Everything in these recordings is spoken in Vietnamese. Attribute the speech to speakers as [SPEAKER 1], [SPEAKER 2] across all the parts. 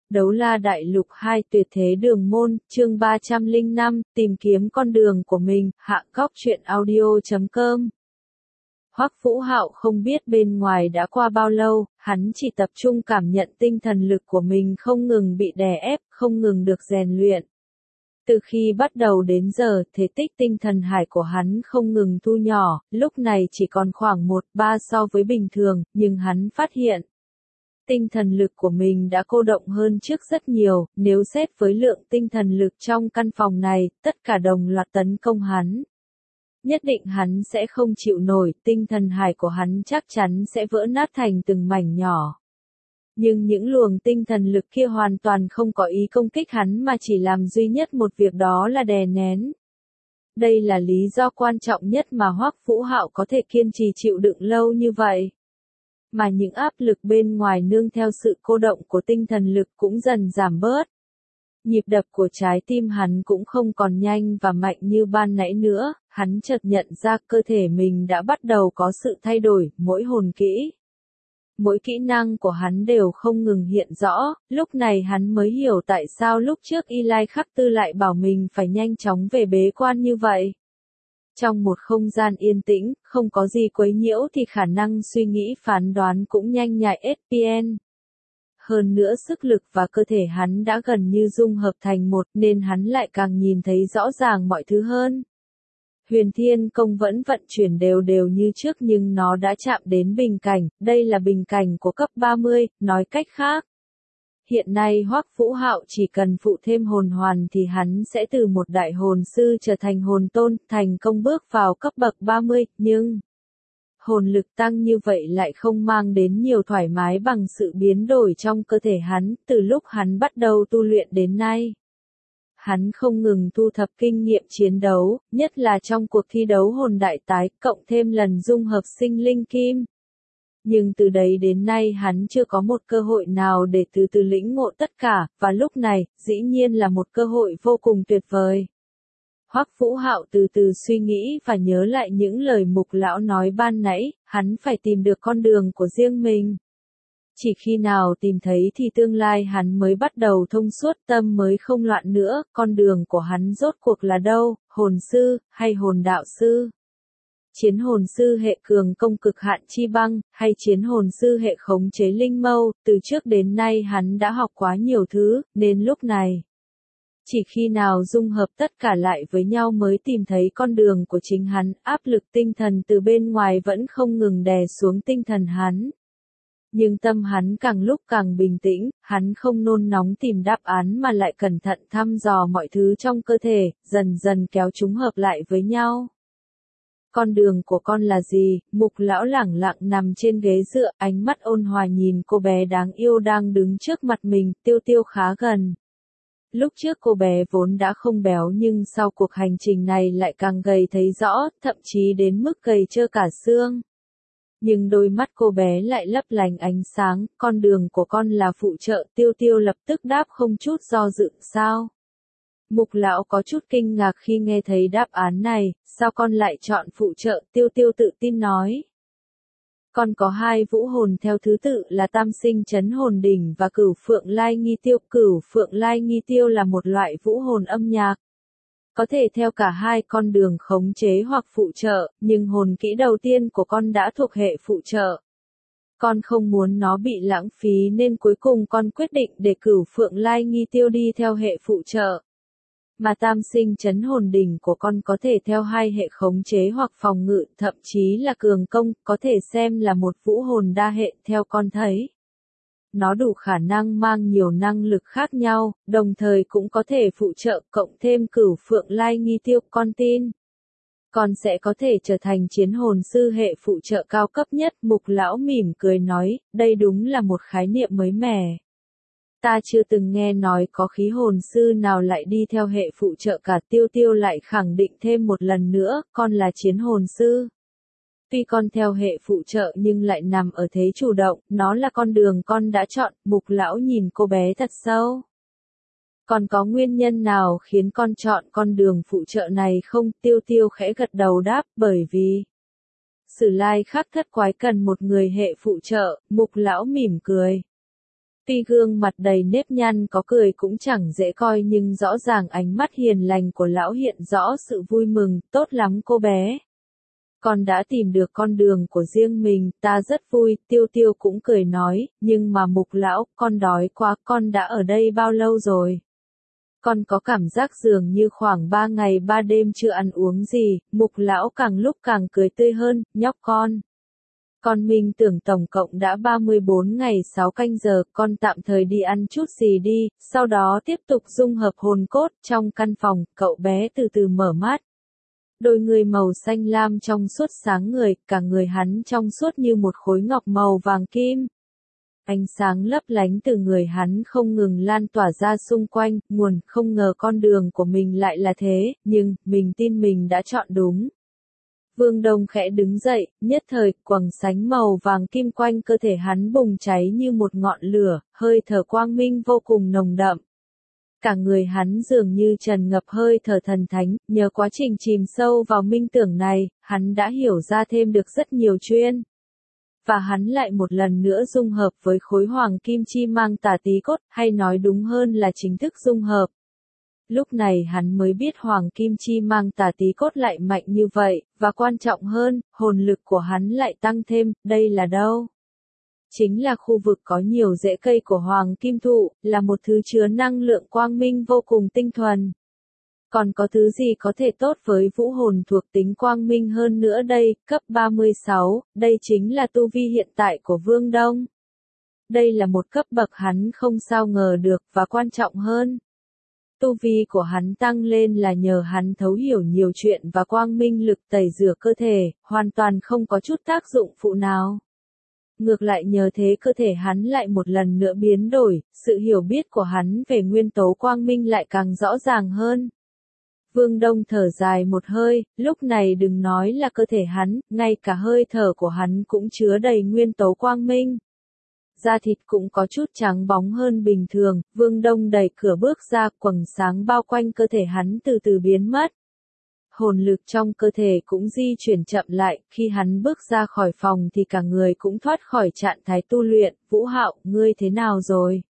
[SPEAKER 1] Đấu La Đại Lục 2 Tuyệt Thế Đường Môn, chương 305, tìm kiếm con đường của mình, hạ góc truyện audio.com. Hoắc Vũ Hạo không biết bên ngoài đã qua bao lâu, hắn chỉ tập trung cảm nhận tinh thần lực của mình không ngừng bị đè ép, không ngừng được rèn luyện. Từ khi bắt đầu đến giờ, thể tích tinh thần hải của hắn không ngừng thu nhỏ, lúc này chỉ còn khoảng 1/3 so với bình thường, nhưng hắn phát hiện tinh thần lực của mình đã cô động hơn trước rất nhiều, nếu xét với lượng tinh thần lực trong căn phòng này, tất cả đồng loạt tấn công hắn. Nhất định hắn sẽ không chịu nổi, tinh thần hải của hắn chắc chắn sẽ vỡ nát thành từng mảnh nhỏ. Nhưng những luồng tinh thần lực kia hoàn toàn không có ý công kích hắn mà chỉ làm duy nhất một việc, đó là đè nén. Đây là lý do quan trọng nhất mà Hoắc Vũ Hạo có thể kiên trì chịu đựng lâu như vậy. Mà những áp lực bên ngoài nương theo sự cô động của tinh thần lực cũng dần giảm bớt. Nhịp đập của trái tim hắn cũng không còn nhanh và mạnh như ban nãy nữa, hắn chợt nhận ra cơ thể mình đã bắt đầu có sự thay đổi, mỗi kỹ năng của hắn đều không ngừng hiện rõ, lúc này hắn mới hiểu tại sao lúc trước Y Lai Khắc Tư lại bảo mình phải nhanh chóng về bế quan như vậy. Trong một không gian yên tĩnh, không có gì quấy nhiễu thì khả năng suy nghĩ phán đoán cũng nhanh nhạy SPN. Hơn nữa sức lực và cơ thể hắn đã gần như dung hợp thành một nên hắn lại càng nhìn thấy rõ ràng mọi thứ hơn. Huyền Thiên Công vẫn vận chuyển đều đều như trước nhưng nó đã chạm đến bình cảnh, đây là bình cảnh của cấp 30, nói cách khác. Hiện nay Hoắc Vũ Hạo chỉ cần phụ thêm hồn hoàn thì hắn sẽ từ một đại hồn sư trở thành hồn tôn, thành công bước vào cấp bậc 30, nhưng hồn lực tăng như vậy lại không mang đến nhiều thoải mái bằng sự biến đổi trong cơ thể hắn, từ lúc hắn bắt đầu tu luyện đến nay. Hắn không ngừng thu thập kinh nghiệm chiến đấu, nhất là trong cuộc thi đấu hồn đại tái, cộng thêm lần dung hợp sinh linh kim. Nhưng từ đấy đến nay hắn chưa có một cơ hội nào để từ từ lĩnh ngộ tất cả, và lúc này, dĩ nhiên là một cơ hội vô cùng tuyệt vời. Hoắc Vũ Hạo từ từ suy nghĩ và nhớ lại những lời Mục lão nói ban nãy, hắn phải tìm được con đường của riêng mình. Chỉ khi nào tìm thấy thì tương lai hắn mới bắt đầu thông suốt, tâm mới không loạn nữa, con đường của hắn rốt cuộc là đâu, hồn sư, hay hồn đạo sư? Chiến hồn sư hệ cường công cực hạn chi băng, hay chiến hồn sư hệ khống chế linh mâu, từ trước đến nay hắn đã học quá nhiều thứ, nên lúc này chỉ khi nào dung hợp tất cả lại với nhau mới tìm thấy con đường của chính hắn, áp lực tinh thần từ bên ngoài vẫn không ngừng đè xuống tinh thần hắn. Nhưng tâm hắn càng lúc càng bình tĩnh, hắn không nôn nóng tìm đáp án mà lại cẩn thận thăm dò mọi thứ trong cơ thể, dần dần kéo chúng hợp lại với nhau. Con đường của con là gì? Mục lão lẳng lặng nằm trên ghế dựa, ánh mắt ôn hòa nhìn cô bé đáng yêu đang đứng trước mặt mình, Tiêu Tiêu khá gần. Lúc trước cô bé vốn đã không béo nhưng sau cuộc hành trình này lại càng gầy thấy rõ, thậm chí đến mức gầy trơ cả xương. Nhưng đôi mắt cô bé lại lấp lánh ánh sáng, con đường của con là phụ trợ, Tiêu Tiêu lập tức đáp không chút do dự, sao? Mục lão có chút kinh ngạc khi nghe thấy đáp án này, sao con lại chọn phụ trợ, Tiêu Tiêu tự tin nói. Con có 2 vũ hồn theo thứ tự là Tam Sinh Chấn Hồn Đỉnh và Cửu Phượng Lai Nghi Tiêu. Cửu Phượng Lai Nghi Tiêu là một loại vũ hồn âm nhạc. Có thể theo cả hai con đường khống chế hoặc phụ trợ, nhưng hồn kỹ đầu tiên của con đã thuộc hệ phụ trợ. Con không muốn nó bị lãng phí nên cuối cùng con quyết định để Cửu Phượng Lai Nghi Tiêu đi theo hệ phụ trợ. Mà Tam Sinh Chấn Hồn Đỉnh của con có thể theo 2 hệ khống chế hoặc phòng ngự, thậm chí là cường công, có thể xem là một vũ hồn đa hệ theo con thấy. Nó đủ khả năng mang nhiều năng lực khác nhau, đồng thời cũng có thể phụ trợ, cộng thêm Cửu Phượng Lai Nghi Tiêu, con tin. Con sẽ có thể trở thành chiến hồn sư hệ phụ trợ cao cấp nhất, Mục lão mỉm cười nói, đây đúng là một khái niệm mới mẻ. Ta chưa từng nghe nói có khí hồn sư nào lại đi theo hệ phụ trợ cả. Tiêu Tiêu lại khẳng định thêm một lần nữa, con là chiến hồn sư. Tuy con theo hệ phụ trợ nhưng lại nằm ở thế chủ động, nó là con đường con đã chọn, Mục lão nhìn cô bé thật sâu. Còn có nguyên nhân nào khiến con chọn con đường phụ trợ này không? Tiêu Tiêu khẽ gật đầu đáp, bởi vì Sử Lai Khắc Thất Quái cần một người hệ phụ trợ, Mục lão mỉm cười. Tuy gương mặt đầy nếp nhăn có cười cũng chẳng dễ coi nhưng rõ ràng ánh mắt hiền lành của lão hiện rõ sự vui mừng, tốt lắm cô bé. Con đã tìm được con đường của riêng mình, ta rất vui, Tiêu Tiêu cũng cười nói, nhưng mà Mục lão, con đói quá, con đã ở đây bao lâu rồi? Con có cảm giác dường như khoảng 3 ngày 3 đêm chưa ăn uống gì, Mục lão càng lúc càng cười tươi hơn, nhóc con. Con mình tưởng tổng cộng đã 34 ngày 6 canh giờ, con tạm thời đi ăn chút gì đi, sau đó tiếp tục dung hợp hồn cốt trong căn phòng, cậu bé từ từ mở mắt. Đôi người màu xanh lam trong suốt sáng người, cả người hắn trong suốt như một khối ngọc màu vàng kim. Ánh sáng lấp lánh từ người hắn không ngừng lan tỏa ra xung quanh, không ngờ con đường của mình lại là thế, nhưng, mình tin mình đã chọn đúng. Vương Đông khẽ đứng dậy, nhất thời, quầng sánh màu vàng kim quanh cơ thể hắn bùng cháy như một ngọn lửa, hơi thở quang minh vô cùng nồng đậm. Cả người hắn dường như tràn ngập hơi thở thần thánh, nhờ quá trình chìm sâu vào minh tưởng này, hắn đã hiểu ra thêm được rất nhiều chuyện. Và hắn lại một lần nữa dung hợp với khối hoàng kim chi mang tà tí cốt, hay nói đúng hơn là chính thức dung hợp. Lúc này hắn mới biết hoàng kim chi mang tà tí cốt lại mạnh như vậy, và quan trọng hơn, hồn lực của hắn lại tăng thêm, đây là đâu? Chính là khu vực có nhiều rễ cây của hoàng kim thụ, là một thứ chứa năng lượng quang minh vô cùng tinh thuần. Còn có thứ gì có thể tốt với vũ hồn thuộc tính quang minh hơn nữa đây, cấp 36, đây chính là tu vi hiện tại của Vương Đông. Đây là một cấp bậc hắn không sao ngờ được, và quan trọng hơn. Tu vi của hắn tăng lên là nhờ hắn thấu hiểu nhiều chuyện và quang minh lực tẩy rửa cơ thể, hoàn toàn không có chút tác dụng phụ nào. Ngược lại nhờ thế cơ thể hắn lại một lần nữa biến đổi, sự hiểu biết của hắn về nguyên tố quang minh lại càng rõ ràng hơn. Vương Đông thở dài một hơi, lúc này đừng nói là cơ thể hắn, ngay cả hơi thở của hắn cũng chứa đầy nguyên tố quang minh. Da thịt cũng có chút trắng bóng hơn bình thường, Vương Đông đẩy cửa bước ra, quầng sáng bao quanh cơ thể hắn từ từ biến mất. Hồn lực trong cơ thể cũng di chuyển chậm lại, khi hắn bước ra khỏi phòng thì cả người cũng thoát khỏi trạng thái tu luyện, Vũ Hạo, ngươi thế nào rồi?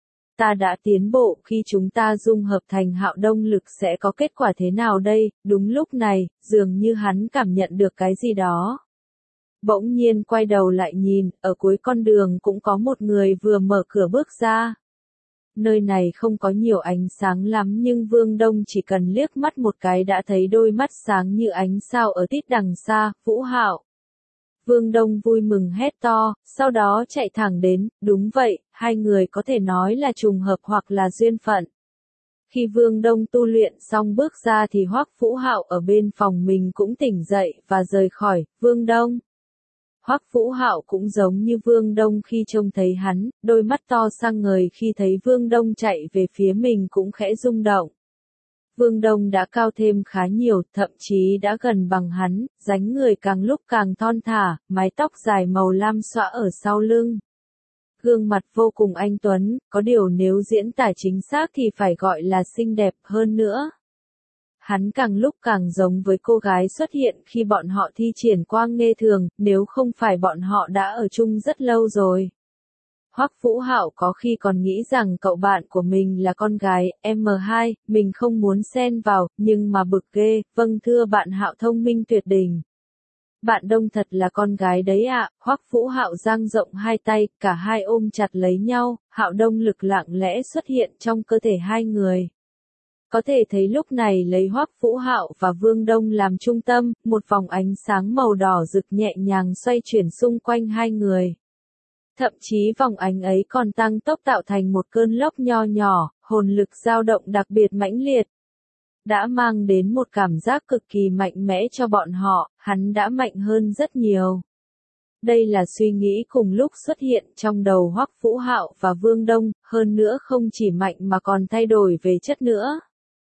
[SPEAKER 1] Ta đã tiến bộ, khi chúng ta dung hợp thành Hạo Đông lực sẽ có kết quả thế nào đây? Đúng lúc này, dường như hắn cảm nhận được cái gì đó. Bỗng nhiên quay đầu lại nhìn, ở cuối con đường cũng có một người vừa mở cửa bước ra. Nơi này không có nhiều ánh sáng lắm nhưng Vương Đông chỉ cần liếc mắt một cái đã thấy đôi mắt sáng như ánh sao ở tít đằng xa, Vũ Hạo. Vương Đông vui mừng hét to, sau đó chạy thẳng đến, đúng vậy, hai người có thể nói là trùng hợp hoặc là duyên phận. Khi Vương Đông tu luyện xong bước ra thì Hoắc Vũ Hạo ở bên phòng mình cũng tỉnh dậy và rời khỏi, Vương Đông. Hoắc Vũ Hạo cũng giống như Vương Đông khi trông thấy hắn, đôi mắt to sang ngời khi thấy Vương Đông chạy về phía mình cũng khẽ rung động. Vương Đông đã cao thêm khá nhiều, thậm chí đã gần bằng hắn, dáng người càng lúc càng thon thả, mái tóc dài màu lam xõa ở sau lưng. Gương mặt vô cùng anh tuấn, có điều nếu diễn tả chính xác thì phải gọi là xinh đẹp hơn nữa. Hắn càng lúc càng giống với cô gái xuất hiện khi bọn họ thi triển quang nghê thường, nếu không phải bọn họ đã ở chung rất lâu rồi. Hoắc Vũ Hạo có khi còn nghĩ rằng cậu bạn của mình là con gái, M2, mình không muốn xen vào, nhưng mà bực ghê, vâng thưa bạn Hạo thông minh tuyệt đỉnh. Bạn Đông thật là con gái đấy ạ, Hoắc Vũ Hạo dang rộng hai tay, cả hai ôm chặt lấy nhau, Hạo Đông lực lặng lẽ xuất hiện trong cơ thể hai người. Có thể thấy lúc này lấy Hoắc Vũ Hạo và Vương Đông làm trung tâm, một vòng ánh sáng màu đỏ rực nhẹ nhàng xoay chuyển xung quanh hai người. Thậm chí vòng ánh ấy còn tăng tốc tạo thành một cơn lốc nho nhỏ, hồn lực dao động đặc biệt mãnh liệt. Đã mang đến một cảm giác cực kỳ mạnh mẽ cho bọn họ, hắn đã mạnh hơn rất nhiều. Đây là suy nghĩ cùng lúc xuất hiện trong đầu Hoắc Vũ Hạo và Vương Đông, hơn nữa không chỉ mạnh mà còn thay đổi về chất nữa.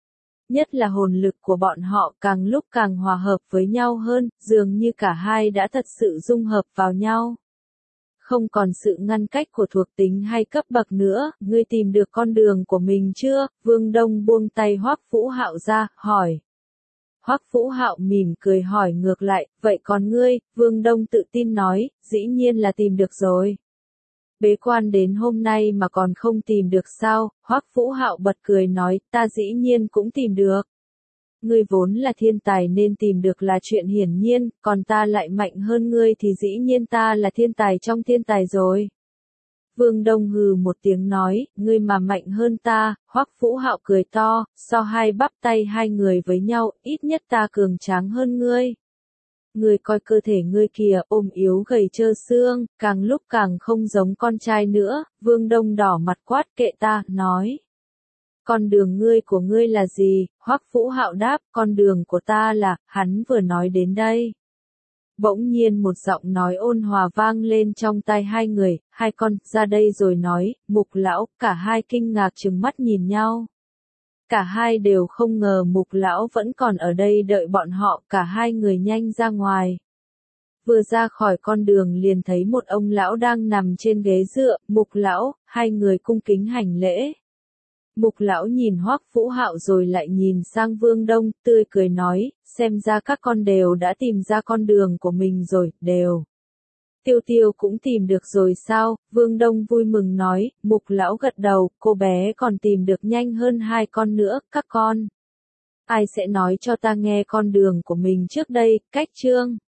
[SPEAKER 1] Nhất là hồn lực của bọn họ càng lúc càng hòa hợp với nhau hơn, dường như cả hai đã thật sự dung hợp vào nhau. Không còn sự ngăn cách của thuộc tính hay cấp bậc nữa, ngươi tìm được con đường của mình chưa? Vương Đông buông tay Hoắc Vũ Hạo ra, hỏi. Hoắc Vũ Hạo mỉm cười hỏi ngược lại, vậy còn ngươi? Vương Đông tự tin nói, dĩ nhiên là tìm được rồi. Bế quan đến hôm nay mà còn không tìm được sao? Hoắc Vũ Hạo bật cười nói, ta dĩ nhiên cũng tìm được. Ngươi vốn là thiên tài nên tìm được là chuyện hiển nhiên, còn ta lại mạnh hơn ngươi thì dĩ nhiên ta là thiên tài trong thiên tài rồi. Vương Đông hừ một tiếng nói, ngươi mà mạnh hơn ta. Hoắc Vũ Hạo cười to, so hai bắp tay hai người với nhau, ít nhất ta cường tráng hơn ngươi. Ngươi coi cơ thể ngươi kìa, ôm yếu gầy trơ xương, càng lúc càng không giống con trai nữa. Vương Đông đỏ mặt quát, kệ ta, nói. Con đường ngươi của ngươi là gì? Hoắc Vũ Hạo đáp, con đường của ta là, hắn vừa nói đến đây. Bỗng nhiên một giọng nói ôn hòa vang lên trong tai hai người, hai con, ra đây rồi nói, Mục lão, cả hai kinh ngạc trừng mắt nhìn nhau. Cả hai đều không ngờ Mục lão vẫn còn ở đây đợi bọn họ, cả hai người nhanh ra ngoài. Vừa ra khỏi con đường liền thấy một ông lão đang nằm trên ghế dựa, Mục lão, hai người cung kính hành lễ. Mục lão nhìn Hoắc Vũ Hạo rồi lại nhìn sang Vương Đông, tươi cười nói, xem ra các con đều đã tìm ra con đường của mình rồi, đều. Tiêu Tiêu cũng tìm được rồi sao? Vương Đông vui mừng nói, Mục lão gật đầu, cô bé còn tìm được nhanh hơn hai con nữa, các con. Ai sẽ nói cho ta nghe con đường của mình trước đây? Cách chương